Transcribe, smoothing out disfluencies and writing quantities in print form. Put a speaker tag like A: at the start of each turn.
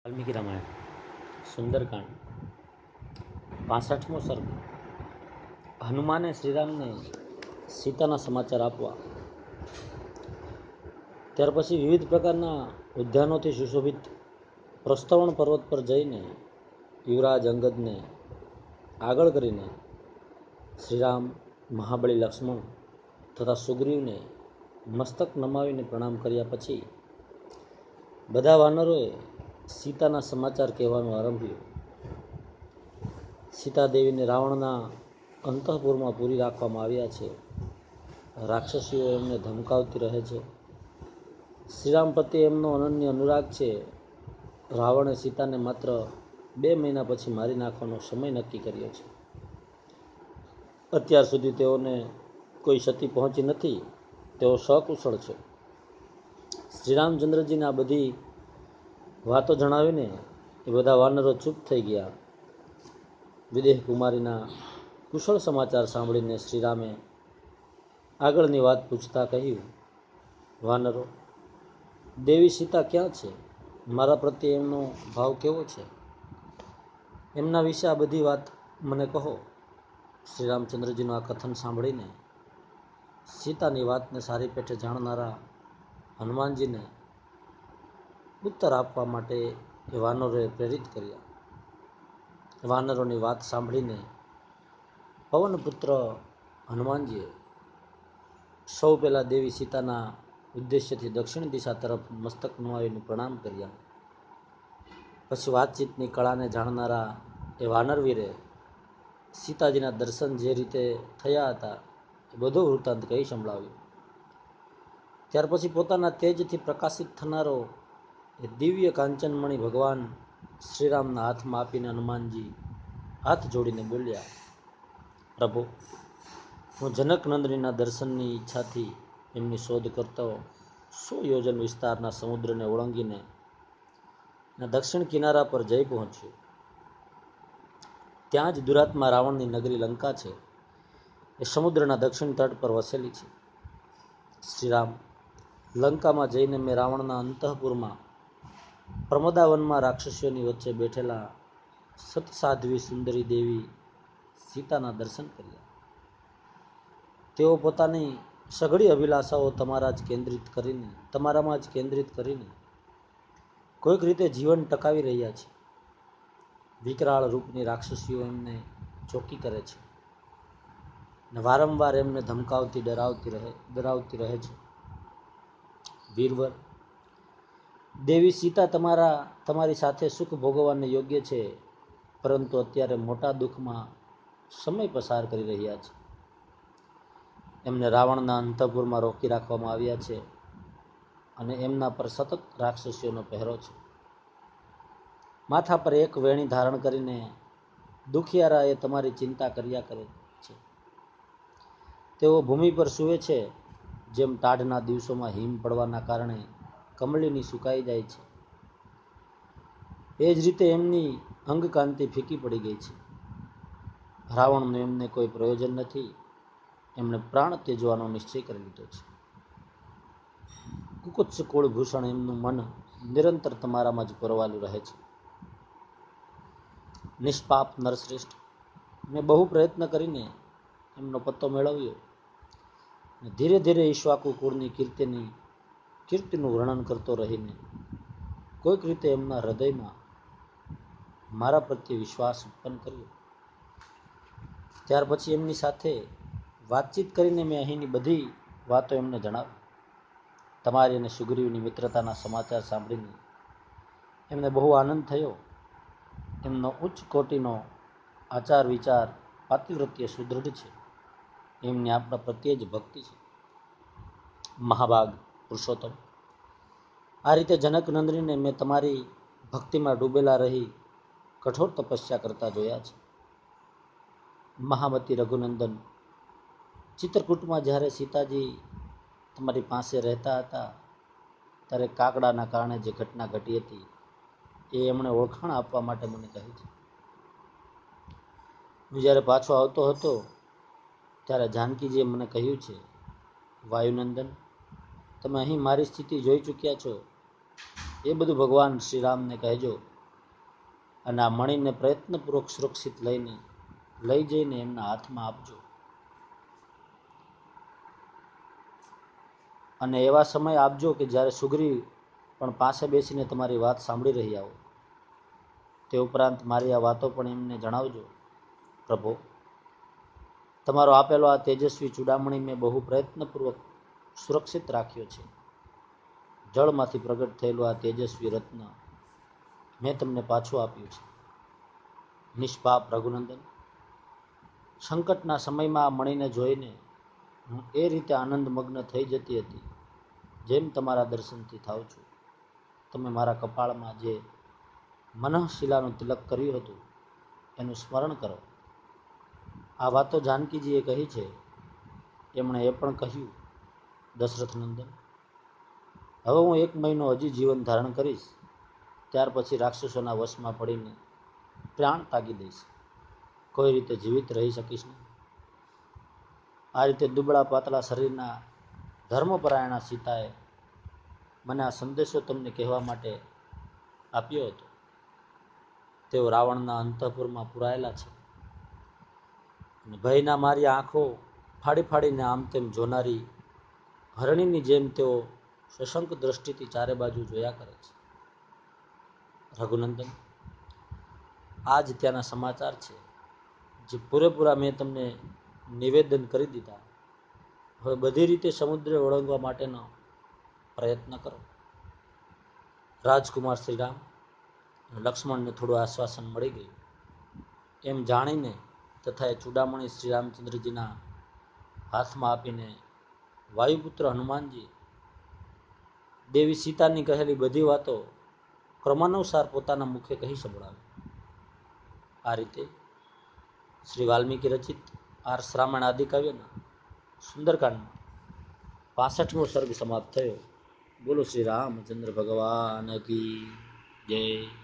A: વાલ્મીકી રામાયણ સુંદરકાંડ 65મો સર્ગ. હનુમાને શ્રીરામને સીતાના સમાચાર આપવા. ત્યાર પછી વિવિધ પ્રકારના ઉદ્યાનોથી સુશોભિત પ્રસ્થવણ પર્વત પર જઈને યુવરાજ અંગદને આગળ કરીને શ્રીરામ, મહાબળી લક્ષ્મણ તથા સુગ્રીવને મસ્તક નમાવીને પ્રણામ કર્યા પછી બધા વાનરોએ સીતાના સમાચાર કહેવાનું આરંભ્યું. સીતાદેવીને રાવણના અંતઃપુરમાં પૂરી રાખવામાં આવ્યા છે. રાક્ષસીઓ એમને ધમકાવતી રહે છે. શ્રીરામ પ્રત્યે એમનો અનન્ય અનુરાગ છે. રાવણે સીતાને માત્ર 2 મહિના પછી મારી નાખવાનો સમય નક્કી કર્યો છે. અત્યાર સુધી તેઓને કોઈ ક્ષતિ પહોંચી નથી. તેઓ સકુશળ છે. શ્રીરામચંદ્રજીને આ બધી વાતો જણાવીને એ બધા વાનરો ચૂપ થઈ ગયા. વિદેહ કુમારીના કુશળ સમાચાર સાંભળીને શ્રીરામે આગળની વાત પૂછતા કહ્યું, વાનરો, દેવી સીતા ક્યાં છે? મારા પ્રત્યે એમનો ભાવ કેવો છે? એમના વિશે આ બધી વાત મને કહો. શ્રીરામચંદ્રજીનું આ કથન સાંભળીને સીતાની વાતને સારી પેઠે જાણનારા હનુમાનજીને ઉત્તર આપવા માટે એ વાનરોએ પ્રેરિત કર્યા. વાનરોની વાત સાંભળીને પવનપુત્ર હનુમાનજીએ સૌ પહેલાં દેવી સીતાના ઉદ્દેશ્યથી દક્ષિણ દિશા તરફ મસ્તક નમાવીને પ્રણામ કર્યા. પછી વાતચીતની કળાને જાણનારા એ વાનરવીરે સીતાજીના દર્શન જે રીતે થયા હતા એ બધો વૃત્તાંત કહી સંભળાવ્યો. ત્યાર પછી પોતાના તેજથી પ્રકાશિત થનારો એ દિવ્ય કાંચનમણી ભગવાન શ્રીરામના હાથમાં આપીને હનુમાનજી હાથ જોડીને બોલ્યા, પ્રભુ, હું જનકનંદનીના દર્શનની ઈચ્છાથી એમની શોધ કરતો 100 યોજન વિસ્તારના સમુદ્રને ઓળંગીને દક્ષિણ કિનારા પર જઈ પહોંચ્યો. ત્યાં જ દુરાત્મા રાવણની નગરી લંકા છે. એ સમુદ્રના દક્ષિણ તટ પર વસેલી છે. શ્રીરામ, લંકામાં જઈને મેં રાવણના અંતઃપુરમાં પ્રમદાવનમાં રાક્ષસીઓની વચ્ચે બેઠેલા સતસાધ્વી સુંદરી દેવી સીતાના દર્શન કર્યા. તેઓ પોતાની સઘળી અભિલાષાઓ તમારામાં જ કેન્દ્રિત કરીને કોઈક રીતે જીવન ટકાવી રહ્યા છે. વિકરાળ રૂપની રાક્ષસીઓ એમને ચોકી કરે છે ને વારંવાર એમને ધમકાવતી ડરાવતી રહે છે. વીરવર, દેવી સીતા તમારી સાથે સુખ ભોગવવાને યોગ્ય છે, પરંતુ અત્યારે મોટા દુઃખમાં સમય પસાર કરી રહ્યા છે. એમને રાવણના અંતઃપુરમાં રોકી રાખવામાં આવ્યા છે અને એમના પર સતત રાક્ષસીઓનો પહેરો છે. માથા પર એક વેણી ધારણ કરીને દુખિયારા એ તમારી ચિંતા કર્યા કરે છે. તેઓ ભૂમિ પર સૂવે છે, જેમ ટાઢના દિવસોમાં હિમ પડવાના કારણે કમળીની સુકાઈ જાય છે. એ જ રીતે એમની અંગકાંતિ ફીકી પડી ગઈ છે. રાવણનું એમને કોઈ પ્રયોજન નથી. એમણે પ્રાણ ત્યજવાનો નિશ્ચય કરી લીધો છે. કુકુત્સ કુળભૂષણ એમનું મન નિરંતર તમારામાં જ પરવાલું રહે છે. નિષ્પાપ નરશ્રેષ્ઠ, મેં બહુ પ્રયત્ન કરીને એમનો પત્તો મેળવ્યો. ધીરે ધીરે ઈક્ષ્વાકુ કુળની કીર્તિનું વર્ણન કરતો રહીને કોઈક રીતે એમના હૃદયમાં મારા પ્રત્યે વિશ્વાસ ઉત્પન્ન કર્યો. ત્યાર પછી એમની સાથે વાતચીત કરીને મેં અહીંની બધી વાતો એમને જણાવી. તમારી અને સુગ્રીવની મિત્રતાના સમાચાર સાંભળીને એમને બહુ આનંદ થયો. એમનો ઉચ્ચ કોટીનો આચાર વિચાર પાતિવ્રત્ય સુદૃઢ છે. એમની આપણા પ્રત્યે જ ભક્તિ છે. મહાભાગ પુરુષોત્તમ, આ રીતે જનકનંદનીને મેં તમારી ભક્તિમાં ડૂબેલા રહી કઠોર તપસ્યા કરતા જોયા છે. મહામતી રઘુનંદન, ચિત્રકૂટમાં જ્યારે સીતાજી તમારી પાસે રહેતા હતા ત્યારે કાકડાના કારણે જે ઘટના ઘટી હતી એ એમણે ઓળખાણ આપવા માટે મને કહી છે. હું જ્યારે પાછો આવતો હતો ત્યારે જાનકીજીએ મને કહ્યું છે, વાયુનંદન, તમે અહીં મારી સ્થિતિ જોઈ ચૂક્યા છો. એ બધું ભગવાન શ્રીરામને કહેજો અને આ મણીને પ્રયત્નપૂર્વક સુરક્ષિત લઈ જઈને એમના હાથમાં આપજો. અને એવા સમય આપજો કે જ્યારે સુગ્રીવ પણ પાસે બેસીને તમારી વાત સાંભળી રહ્યા હોય. તે ઉપરાંત મારી આ વાતો પણ એમને જણાવજો. પ્રભુ, તમારો આપેલો આ તેજસ્વી ચૂડામણી મેં બહુ પ્રયત્નપૂર્વક સુરક્ષિત રાખ્યો છે. જળમાંથી પ્રગટ થયેલું આ તેજસ્વી રત્ન મેં તમને પાછું આપ્યું છે. નિષ્પાપ રઘુનંદન, સંકટના સમયમાં આ મણીને જોઈને હું એ રીતે આનંદમગ્ન થઈ જતી હતી જેમ તમારા દર્શનથી થાઉં છું. તમે મારા કપાળમાં જે મનઃશિલાનું તિલક કર્યું હતું એનું સ્મરણ કરો. આ વાતો જાનકીજીએ કહી છે. એમણે એ પણ કહ્યું, દશરથ નંદન, હવે હું 1 મહિનો હજી જીવન ધારણ કરીશ. ત્યાર પછી રાક્ષસોના વશમાં પડીને પ્રાણ ત્યાગી દઈશ. કોઈ રીતે જીવિત રહી શકીશ નહીં. આ રીતે દુબળા પાતળા શરીરના ધર્મપરાયણા સીતાએ મને આ સંદેશો તમને કહેવા માટે આપ્યો હતો. તેઓ રાવણના અંતઃપુરમાં પુરાયેલા છે. અને ભયના મારી આંખો ફાડી ફાડીને આમ તેમ જોનારી હરણીની જેમ તેઓ સશંક દ્રષ્ટિથી ચારે બાજુ જોયા કરે છે. રઘુનંદન, આ જ ત્યાંના સમાચાર છે જે પૂરેપૂરા મેં તમને નિવેદન કરી દીધા. હવે બધી રીતે સમુદ્ર ઓળંગવા માટેનો પ્રયત્ન કરો. રાજકુમાર શ્રીરામ લક્ષ્મણને થોડું આશ્વાસન મળી ગયું. એમ જાણીને તથા એ ચૂડામણી શ્રીરામચંદ્રજીના હાથમાં આપીને વાયુપુત્ર હનુમાનજી દેવી સીતાની કહેલી બધી વાતો ક્રમાનુસાર પોતાના મુખે કહી સંભળાવી. આ રીતે શ્રી વાલ્મીકી રચિત આર્ષ રામાયણ આદિકાવ્યના સુંદરકાંડમાં 65મો સર્ગ સમાપ્ત થયો. બોલો શ્રી રામચંદ્ર ભગવાન કી જય.